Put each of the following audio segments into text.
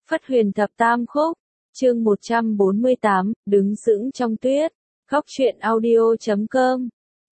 Phất Huyền Thập Tam Khúc, chương 148, đứng sững trong tuyết. Góc truyện audio.com.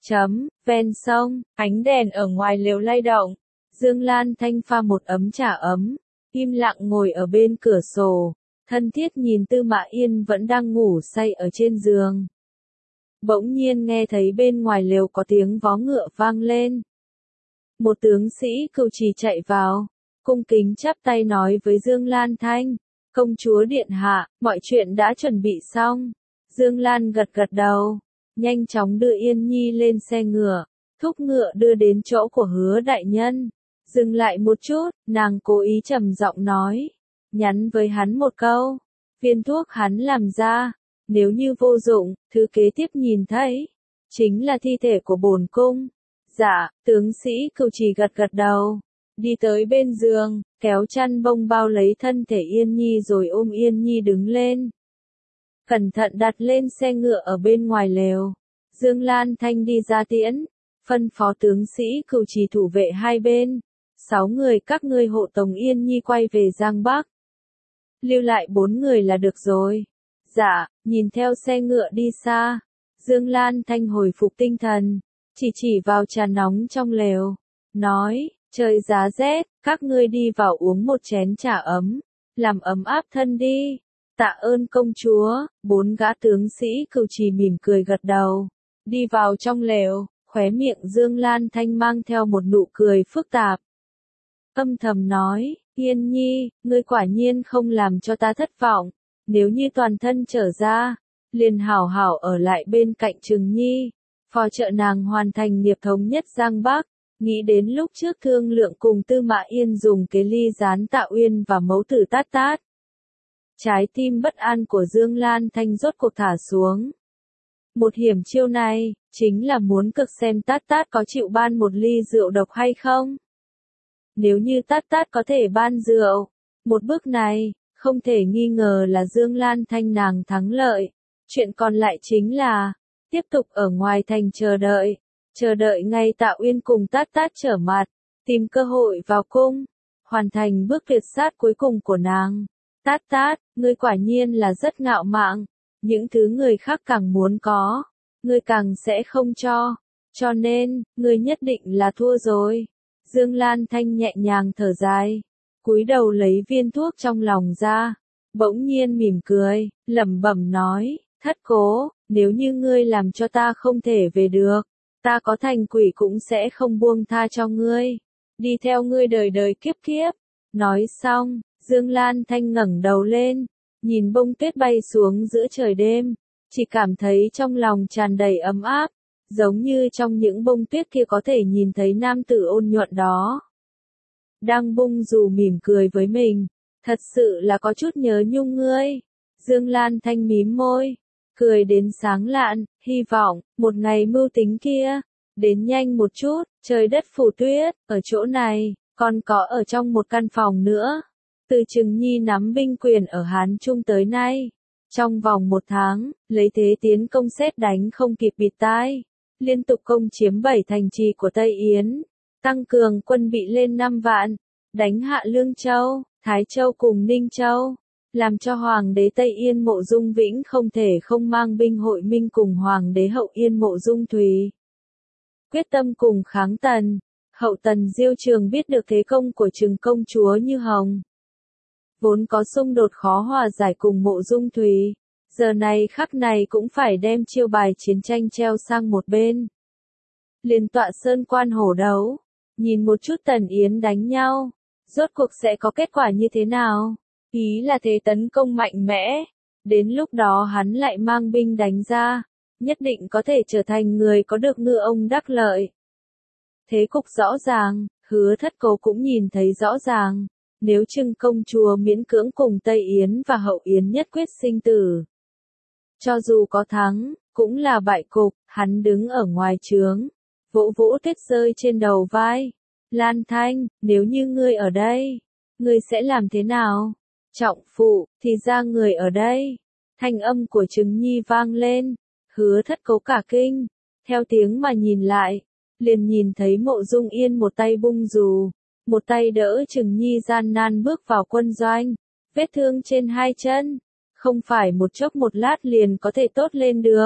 Ven sông, ánh đèn ở ngoài lều lay động. Dương Lan Thanh pha một ấm trà ấm, im lặng ngồi ở bên cửa sổ, thân thiết nhìn Tư Mã Yên vẫn đang ngủ say ở trên giường. Bỗng nhiên nghe thấy bên ngoài lều có tiếng vó ngựa vang lên. Một tướng sĩ cừu trì chạy vào, cung kính chắp tay nói với Dương Lan Thanh, công chúa điện hạ, mọi chuyện đã chuẩn bị xong. Dương Lan gật gật đầu, nhanh chóng đưa Yên Nhi lên xe ngựa, thúc ngựa đưa đến chỗ của Hứa đại nhân. Dừng lại một chút, nàng cố ý trầm giọng nói, nhắn với hắn một câu, viên thuốc hắn làm ra, nếu như vô dụng, thứ kế tiếp nhìn thấy, chính là thi thể của bổn cung. Dạ, tướng sĩ cừu trì gật gật đầu, đi tới bên giường, kéo chăn bông bao lấy thân thể Yên Nhi rồi ôm Yên Nhi đứng lên. Cẩn thận đặt lên xe ngựa ở bên ngoài lều. Dương Lan Thanh đi ra tiễn, phân phó tướng sĩ cừu trì thủ vệ hai bên. 6 người các ngươi hộ tống Yên Nhi quay về Giang Bắc. Lưu lại 4 người là được rồi. Dạ, nhìn theo xe ngựa đi xa. Dương Lan Thanh hồi phục tinh thần, chỉ vào trà nóng trong lều, nói, trời giá rét, các ngươi đi vào uống một chén trà ấm, làm ấm áp thân đi. Tạ ơn công chúa. 4 gã tướng sĩ cừu trì mỉm cười gật đầu, đi vào trong lều, khóe miệng Dương Lan Thanh mang theo một nụ cười phức tạp. Âm thầm nói, Yên Nhi, ngươi quả nhiên không làm cho ta thất vọng, nếu như toàn thân trở ra, liền hảo hảo ở lại bên cạnh Trừng Nhi, phò trợ nàng hoàn thành nghiệp thống nhất Giang Bắc. Nghĩ đến lúc trước thương lượng cùng Tư Mã Yên dùng kế ly gián Tạ Uyên và mẫu tử Tát Tát. Trái tim bất an của Dương Lan Thanh rốt cuộc thả xuống. Một hiểm chiêu này, chính là muốn cực xem Tát Tát có chịu ban một ly rượu độc hay không. Nếu như Tát Tát có thể ban rượu, một bước này, không thể nghi ngờ là Dương Lan Thanh nàng thắng lợi. Chuyện còn lại chính là, tiếp tục ở ngoài thành chờ đợi ngày Tạ Uyên cùng Tát Tát trở mặt, tìm cơ hội vào cung, hoàn thành bước tuyệt sát cuối cùng của nàng. Tát Tát, ngươi quả nhiên là rất ngạo mạn, những thứ người khác càng muốn có, ngươi càng sẽ không cho nên, ngươi nhất định là thua rồi. Dương Lan Thanh nhẹ nhàng thở dài, cúi đầu lấy viên thuốc trong lòng ra, bỗng nhiên mỉm cười, lẩm bẩm nói, thất cố, nếu như ngươi làm cho ta không thể về được, ta có thành quỷ cũng sẽ không buông tha cho ngươi, đi theo ngươi đời đời kiếp kiếp. Nói xong, Dương Lan Thanh ngẩng đầu lên, nhìn bông tuyết bay xuống giữa trời đêm, chỉ cảm thấy trong lòng tràn đầy ấm áp, giống như trong những bông tuyết kia có thể nhìn thấy nam tử ôn nhuận đó. Đang bung dù mỉm cười với mình, thật sự là có chút nhớ nhung ngươi. Dương Lan Thanh mím môi, cười đến sáng lạn, hy vọng, một ngày mưu tính kia, đến nhanh một chút, trời đất phủ tuyết, ở chỗ này, còn có ở trong một căn phòng nữa. Từ Trừng Nhi nắm binh quyền ở Hán Trung tới nay, trong vòng 1 tháng, lấy thế tiến công sét đánh không kịp bịt tai, liên tục công chiếm 7 thành trì của Tây Yến, tăng cường quân bị lên 5 vạn, đánh hạ Lương Châu, Thái Châu cùng Ninh Châu, làm cho Hoàng đế Tây Yên Mộ Dung Vĩnh không thể không mang binh hội minh cùng Hoàng đế Hậu Yên Mộ Dung Thùy. Quyết tâm cùng kháng Tần. Hậu Tần Diêu Trường biết được thế công của Trừng công chúa Như Hồng, vốn có xung đột khó hòa giải cùng Mộ Dung Thùy, giờ này khắc này cũng phải đem chiêu bài chiến tranh treo sang một bên. Liền tọa sơn quan hổ đấu, nhìn một chút Tần Yến đánh nhau, rốt cuộc sẽ có kết quả như thế nào? Ý là thế tấn công mạnh mẽ, đến lúc đó hắn lại mang binh đánh ra, nhất định có thể trở thành người có được ngư ông đắc lợi. Thế cục rõ ràng, Hứa Thất Cố cũng nhìn thấy rõ ràng, nếu Trừng công chúa miễn cưỡng cùng Tây Yến và Hậu Yến nhất quyết sinh tử, cho dù có thắng, cũng là bại cục. Hắn đứng ở ngoài trướng, vỗ vỗ tuyết rơi trên đầu vai. Lan Thanh, nếu như ngươi ở đây, ngươi sẽ làm thế nào? Trọng phụ, thì ra người ở đây. Thanh âm của Trừng Nhi vang lên, Hứa Thất Cố cả kinh, theo tiếng mà nhìn lại, liền nhìn thấy Mộ Dung Yên một tay bung dù, một tay đỡ Trừng Nhi gian nan bước vào quân doanh, vết thương trên hai chân, không phải một chốc một lát liền có thể tốt lên được.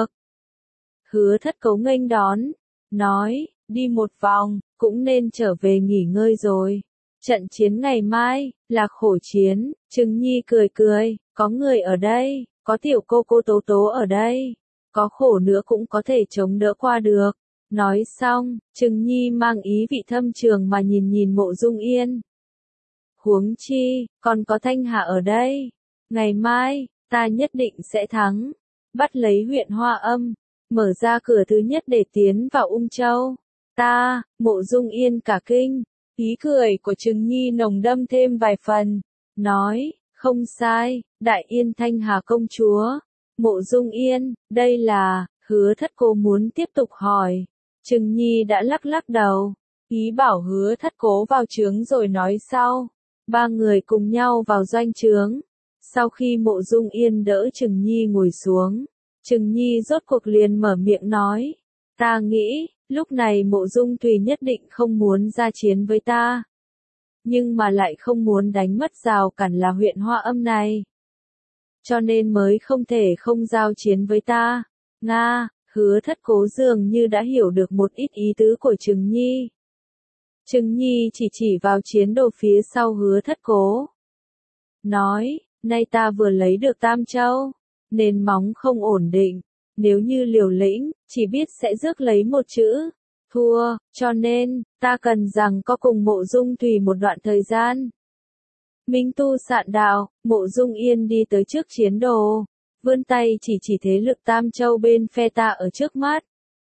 Hứa Thất Cố nghênh đón, nói, đi một vòng, cũng nên trở về nghỉ ngơi rồi. Trận chiến ngày mai, là khổ chiến, Trừng Nhi cười cười, có người ở đây, có tiểu cô cô Tố Tố ở đây, có khổ nữa cũng có thể chống đỡ qua được. Nói xong, Trừng Nhi mang ý vị thâm trường mà nhìn nhìn Mộ Dung Yên. Huống chi, còn có Thanh Hà ở đây. Ngày mai, ta nhất định sẽ thắng. Bắt lấy huyện Hoa Âm, mở ra cửa thứ nhất để tiến vào Ung Châu. Ta, Mộ Dung Yên cả kinh, ý cười của Trừng Nhi nồng đâm thêm vài phần. Nói, không sai, Đại Yên Thanh Hà công chúa. Mộ Dung Yên, đây là, Hứa Thất Cố muốn tiếp tục hỏi. Trừng Nhi đã lắc lắc đầu, ý bảo Hứa Thất Cố vào trướng rồi nói sau. Ba người cùng nhau vào doanh trướng. Sau khi Mộ Dung Yên đỡ Trừng Nhi ngồi xuống, Trừng Nhi rốt cuộc liền mở miệng nói. Ta nghĩ, lúc này Mộ Dung Thùy nhất định không muốn ra chiến với ta. Nhưng mà lại không muốn đánh mất rào cản là huyện Hoa Âm này. Cho nên mới không thể không giao chiến với ta. Nga, Hứa Thất Cố dường như đã hiểu được một ít ý tứ của Trừng Nhi. Trừng Nhi chỉ vào chiến đồ phía sau Hứa Thất Cố. Nói, nay ta vừa lấy được Tam Châu, nền móng không ổn định, nếu như liều lĩnh, chỉ biết sẽ rước lấy một chữ, thua, cho nên, ta cần rằng có cùng Mộ Dung Thùy một đoạn thời gian. Minh tu sạn đạo, Mộ Dung Yên đi tới trước chiến đồ, vươn tay chỉ thế lực Tam Châu bên phe ta ở trước mắt.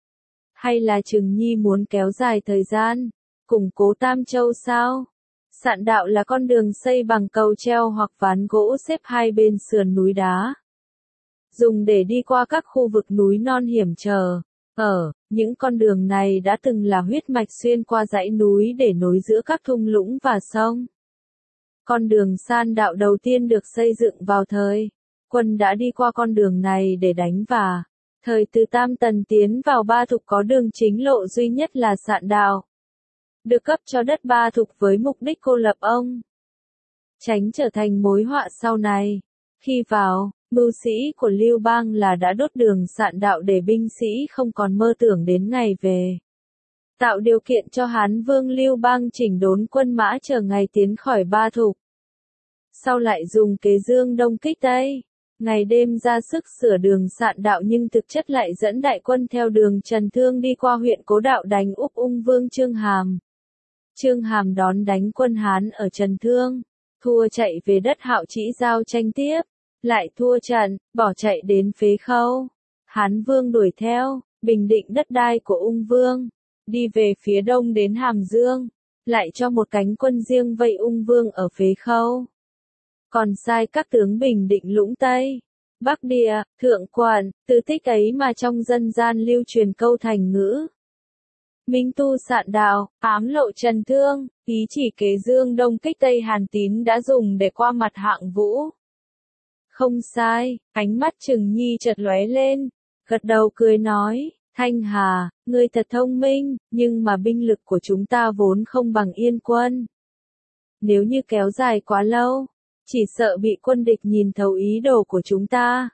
Hay là Trừng Nhi muốn kéo dài thời gian, củng cố Tam Châu sao? Sạn đạo là con đường xây bằng cầu treo hoặc ván gỗ xếp hai bên sườn núi đá. Dùng để đi qua các khu vực núi non hiểm trở. Những con đường này đã từng là huyết mạch xuyên qua dãy núi để nối giữa các thung lũng và sông. Con đường san đạo đầu tiên được xây dựng vào thời quân đã đi qua con đường này để đánh và thời từ Tam Tần tiến vào Ba Thục có đường chính lộ duy nhất là sạn đạo. Được cấp cho đất Ba Thục với mục đích cô lập ông. Tránh trở thành mối họa sau này. Khi vào, mưu sĩ của Lưu Bang là đã đốt đường sạn đạo để binh sĩ không còn mơ tưởng đến ngày về. Tạo điều kiện cho Hán Vương Lưu Bang chỉnh đốn quân mã chờ ngày tiến khỏi Ba Thục. Sau lại dùng kế Dương Đông kích Tây. Ngày đêm ra sức sửa đường sạn đạo nhưng thực chất lại dẫn đại quân theo đường Trần Thương đi qua huyện Cố Đạo đánh úp Ung Vương Chương Hàm. Chương Hàm đón đánh quân Hán ở Trần Thương, thua chạy về đất Hạo Trĩ giao tranh tiếp, lại thua trận, bỏ chạy đến Phế Khâu. Hán Vương đuổi theo, bình định đất đai của Ung Vương, đi về phía đông đến Hàm Dương, lại cho một cánh quân riêng vây Ung Vương ở Phế Khâu. Còn sai các tướng bình định Lũng Tây, Bắc Địa, Thượng Quận, từ tích ấy mà trong dân gian lưu truyền câu thành ngữ. Minh tu sạn đạo, ám lộ Trần Thương, ý chỉ kế Dương Đông kích Tây Hàn Tín đã dùng để qua mặt Hạng Vũ. Không sai, ánh mắt Trừng Nhi chợt lóe lên, gật đầu cười nói, Thanh Hà, ngươi thật thông minh, nhưng mà binh lực của chúng ta vốn không bằng Yên quân. Nếu như kéo dài quá lâu, chỉ sợ bị quân địch nhìn thấu ý đồ của chúng ta.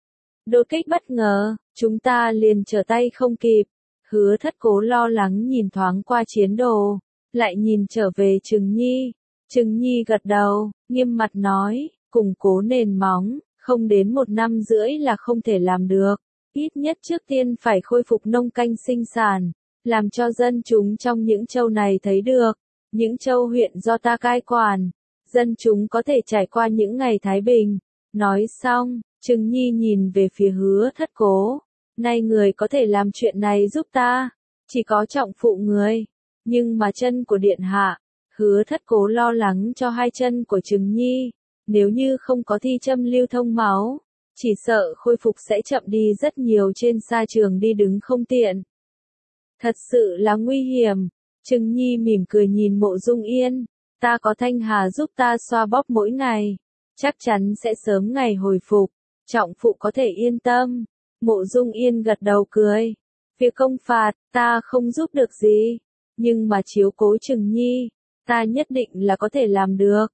Đột kích bất ngờ, chúng ta liền trở tay không kịp. Hứa Thất Cố lo lắng nhìn thoáng qua chiến đồ, lại nhìn trở về Trừng Nhi. Trừng Nhi gật đầu, nghiêm mặt nói, củng cố nền móng, không đến 1 năm rưỡi là không thể làm được. Ít nhất trước tiên phải khôi phục nông canh sinh sản, làm cho dân chúng trong những châu này thấy được. Những châu huyện do ta cai quản, dân chúng có thể trải qua những ngày thái bình. Nói xong, Trừng Nhi nhìn về phía Hứa Thất Cố. Nay người có thể làm chuyện này giúp ta, chỉ có trọng phụ người. Nhưng mà chân của điện hạ, Hứa Thất Cố lo lắng cho hai chân của Trừng Nhi. Nếu như không có thi châm lưu thông máu, chỉ sợ khôi phục sẽ chậm đi rất nhiều trên sa trường đi đứng không tiện. Thật sự là nguy hiểm. Trừng Nhi mỉm cười nhìn Mộ Dung Yên. Ta có Thanh Hà giúp ta xoa bóp mỗi ngày, chắc chắn sẽ sớm ngày hồi phục. Trọng phụ có thể yên tâm. Mộ Dung Yên gật đầu cười. Việc công phạt, ta không giúp được gì. Nhưng mà chiếu cố Trừng Nhi, ta nhất định là có thể làm được.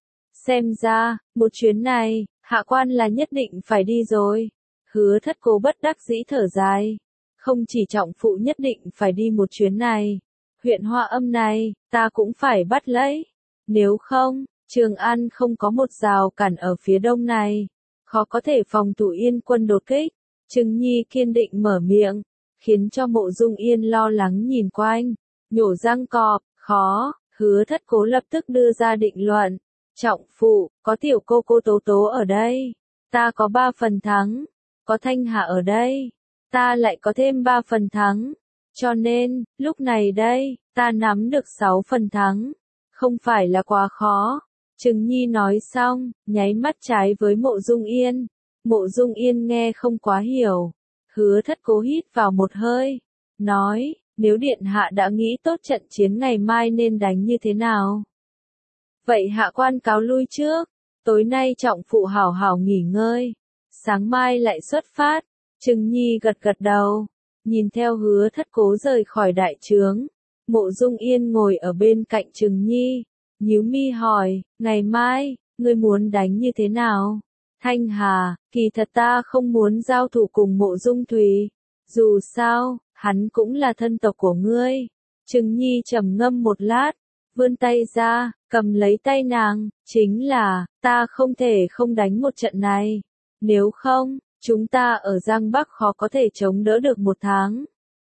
Xem ra, một chuyến này, hạ quan là nhất định phải đi rồi. Hứa Thất Cố bất đắc dĩ thở dài. Không chỉ trọng phụ nhất định phải đi một chuyến này. Huyện Hoa Âm này, ta cũng phải bắt lấy. Nếu không, Trường An không có một rào cản ở phía đông này. Khó có thể phòng thủ Yên quân đột kích. Trừng Nhi kiên định mở miệng, khiến cho Mộ Dung Yên lo lắng nhìn quanh. Nhổ răng cọp, khó, Hứa Thất Cố lập tức đưa ra định luận. Trọng phụ, có tiểu cô Tố Tố ở đây. Ta có 3 phần thắng. Có Thanh Hà ở đây. Ta lại có thêm 3 phần thắng. Cho nên, lúc này đây, ta nắm được 6 phần thắng. Không phải là quá khó. Trừng Nhi nói xong, nháy mắt trái với Mộ Dung Yên. Mộ Dung Yên nghe không quá hiểu. Hứa Thất Cố hít vào một hơi. Nói, nếu điện hạ đã nghĩ tốt trận chiến ngày mai nên đánh như thế nào? Vậy hạ quan cáo lui trước. Tối nay trọng phụ hảo hảo nghỉ ngơi. Sáng mai lại xuất phát. Trừng Nhi gật gật đầu. Nhìn theo Hứa Thất Cố rời khỏi đại trướng. Mộ Dung Yên ngồi ở bên cạnh Trừng Nhi. Nhíu mi hỏi, ngày mai, ngươi muốn đánh như thế nào? Thanh Hà, kỳ thật ta không muốn giao thủ cùng Mộ Dung Thùy. Dù sao, hắn cũng là thân tộc của ngươi. Trừng Nhi trầm ngâm một lát, vươn tay ra, cầm lấy tay nàng, chính là, ta không thể không đánh một trận này. Nếu không, chúng ta ở Giang Bắc khó có thể chống đỡ được 1 tháng.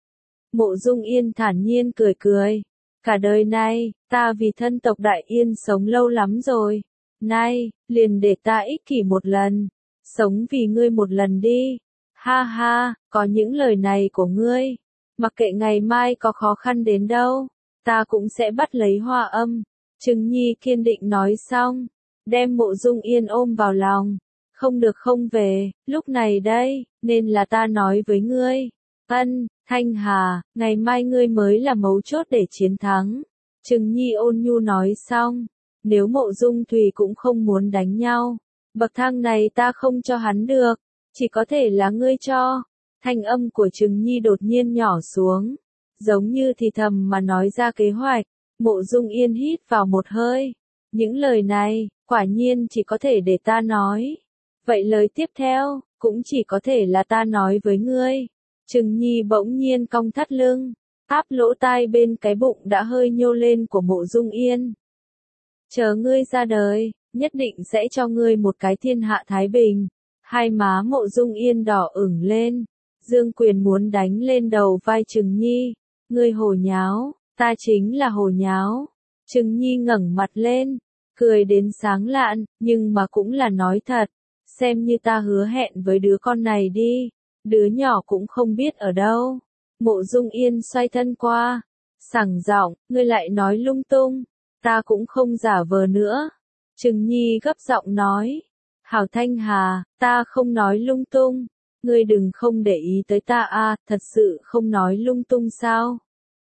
Mộ Dung Yên thản nhiên cười cười. Cả đời này, ta vì thân tộc Đại Yên sống lâu lắm rồi. Nay, liền để ta ích kỷ một lần. Sống vì ngươi một lần đi. Ha ha, có những lời này của ngươi. Mặc kệ ngày mai có khó khăn đến đâu, ta cũng sẽ bắt lấy Hoa Âm. Trừng Nhi kiên định nói xong, đem Mộ Dung Yên ôm vào lòng. Không được không về, lúc này đây, nên là ta nói với ngươi. Ân, Thanh Hà, ngày mai ngươi mới là mấu chốt để chiến thắng. Trừng Nhi ôn nhu nói xong, nếu Mộ Dung Thùy cũng không muốn đánh nhau, bậc thang này ta không cho hắn được, chỉ có thể là ngươi cho. Thanh âm của Trừng Nhi đột nhiên nhỏ xuống, giống như thì thầm mà nói ra kế hoạch. Mộ Dung Yên hít vào một hơi. Những lời này, quả nhiên chỉ có thể để ta nói. Vậy lời tiếp theo, cũng chỉ có thể là ta nói với ngươi. Trừng Nhi bỗng nhiên cong thắt lưng, áp lỗ tai bên cái bụng đã hơi nhô lên của Mộ Dung Yên. Chờ ngươi ra đời, nhất định sẽ cho ngươi một cái thiên hạ thái bình. Hai má Mộ Dung Yên đỏ ửng lên, dương quyền muốn đánh lên đầu vai Trừng Nhi. Ngươi hồ nháo, ta chính là hồ nháo. Trừng Nhi ngẩng mặt lên, cười đến sáng lạn, nhưng mà cũng là nói thật. Xem như ta hứa hẹn với đứa con này đi. Đứa nhỏ cũng không biết ở đâu. Mộ Dung Yên xoay thân qua, sảng giọng, ngươi lại nói lung tung. Ta cũng không giả vờ nữa. Trừng Nhi gấp giọng nói. Hảo Thanh Hà, ta không nói lung tung. Ngươi đừng không để ý tới ta a, thật sự không nói lung tung sao?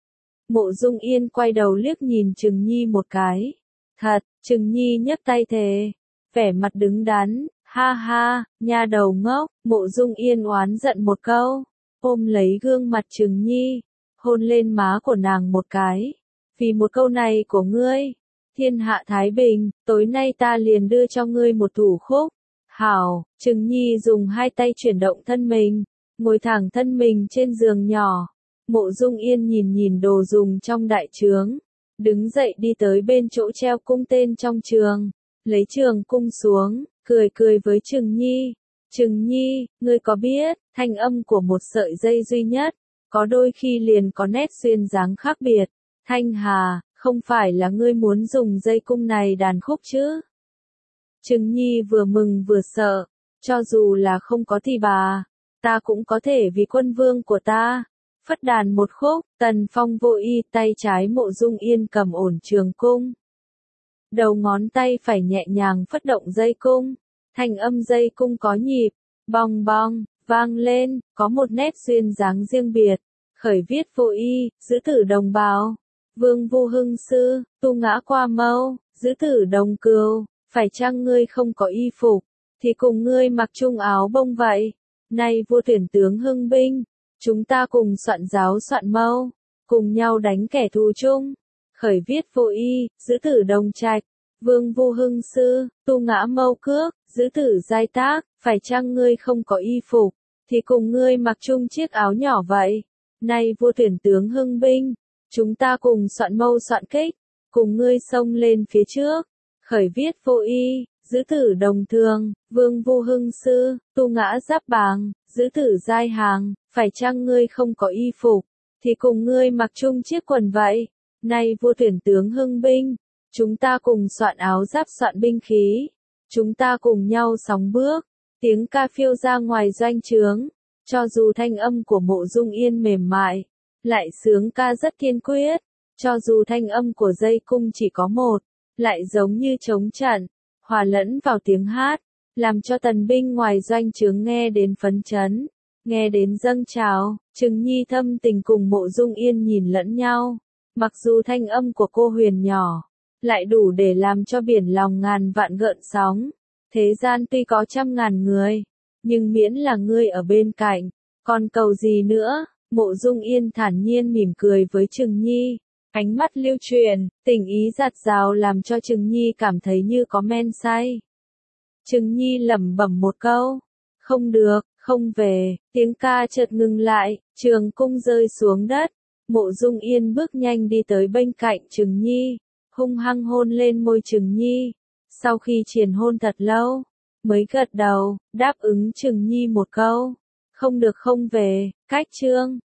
Mộ Dung Yên quay đầu liếc nhìn Trừng Nhi một cái. Thật, Trừng Nhi nhấc tay thề, vẻ mặt đứng đắn. Ha ha, nha đầu ngốc. Mộ Dung Yên oán giận một câu, ôm lấy gương mặt Trừng Nhi, hôn lên má của nàng một cái. Vì một câu này của ngươi, thiên hạ thái bình, tối nay ta liền đưa cho ngươi một thủ khúc. Hảo, Trừng Nhi dùng 2 tay chuyển động thân mình, ngồi thẳng thân mình trên giường nhỏ. Mộ Dung Yên nhìn nhìn đồ dùng trong đại trướng, đứng dậy đi tới bên chỗ treo cung tên trong trường, lấy trường cung xuống, cười cười với Trừng Nhi. Trừng Nhi, ngươi có biết, thanh âm của một sợi dây duy nhất, có đôi khi liền có nét duyên dáng khác biệt. Thanh Hà, không phải là ngươi muốn dùng dây cung này đàn khúc chứ? Trừng Nhi vừa mừng vừa sợ, cho dù là không có thì bà, ta cũng có thể vì quân vương của ta. Phất đàn một khúc, Tần Phong vô y tay trái Mộ Dung Yên cầm ổn trường cung. Đầu ngón tay phải nhẹ nhàng phất động dây cung, thanh âm dây cung có nhịp, bong bong, vang lên, có một nét duyên dáng riêng biệt. Khởi viết vô y, giữ tử đồng bào, vương vu hưng sư, tu ngã qua mâu, giữ tử đồng cừu, phải chăng ngươi không có y phục, thì cùng ngươi mặc chung áo bông vậy. Nay vua tuyển tướng hưng binh, chúng ta cùng soạn giáo soạn mâu, cùng nhau đánh kẻ thù chung. Khởi viết vô y, giữ tử đồng trạch, Vương Vu Hưng Sư, Tu Ngã Mâu Cước, Giữ Tử Giai Tác, phải chăng ngươi không có y phục, thì cùng ngươi mặc chung chiếc áo nhỏ vậy. Nay vua tuyển tướng hưng binh, chúng ta cùng soạn mâu soạn kích, cùng ngươi xông lên phía trước, khởi viết vô y, giữ tử đồng thường, Vương Vu Hưng Sư, Tu Ngã Giáp Bàng, giữ tử giai hàng, phải chăng ngươi không có y phục, thì cùng ngươi mặc chung chiếc quần vậy. Nay vua tuyển tướng hưng binh, chúng ta cùng soạn áo giáp soạn binh khí, chúng ta cùng nhau sóng bước, tiếng ca phiêu ra ngoài doanh trướng, cho dù thanh âm của Mộ Dung Yên mềm mại, lại sướng ca rất kiên quyết, cho dù thanh âm của dây cung chỉ có một, lại giống như trống trận, hòa lẫn vào tiếng hát, làm cho tần binh ngoài doanh trướng nghe đến phấn chấn, nghe đến dâng trào. Trừng Nhi thâm tình cùng Mộ Dung Yên nhìn lẫn nhau, mặc dù thanh âm của cô huyền nhỏ, lại đủ để làm cho biển lòng ngàn vạn gợn sóng. Thế gian tuy có 100.000 người, nhưng miễn là ngươi ở bên cạnh, còn cầu gì nữa? Mộ Dung Yên thản nhiên mỉm cười với Trừng Nhi, ánh mắt lưu truyền, tình ý dạt dào làm cho Trừng Nhi cảm thấy như có men say. Trừng Nhi lẩm bẩm một câu, không được, không về, tiếng ca chợt ngừng lại, trường cung rơi xuống đất, Mộ Dung Yên bước nhanh đi tới bên cạnh Trừng Nhi, hung hăng hôn lên môi Trừng Nhi, sau khi triền hôn thật lâu, mới gật đầu, đáp ứng Trừng Nhi một câu, không được không về. Cách chương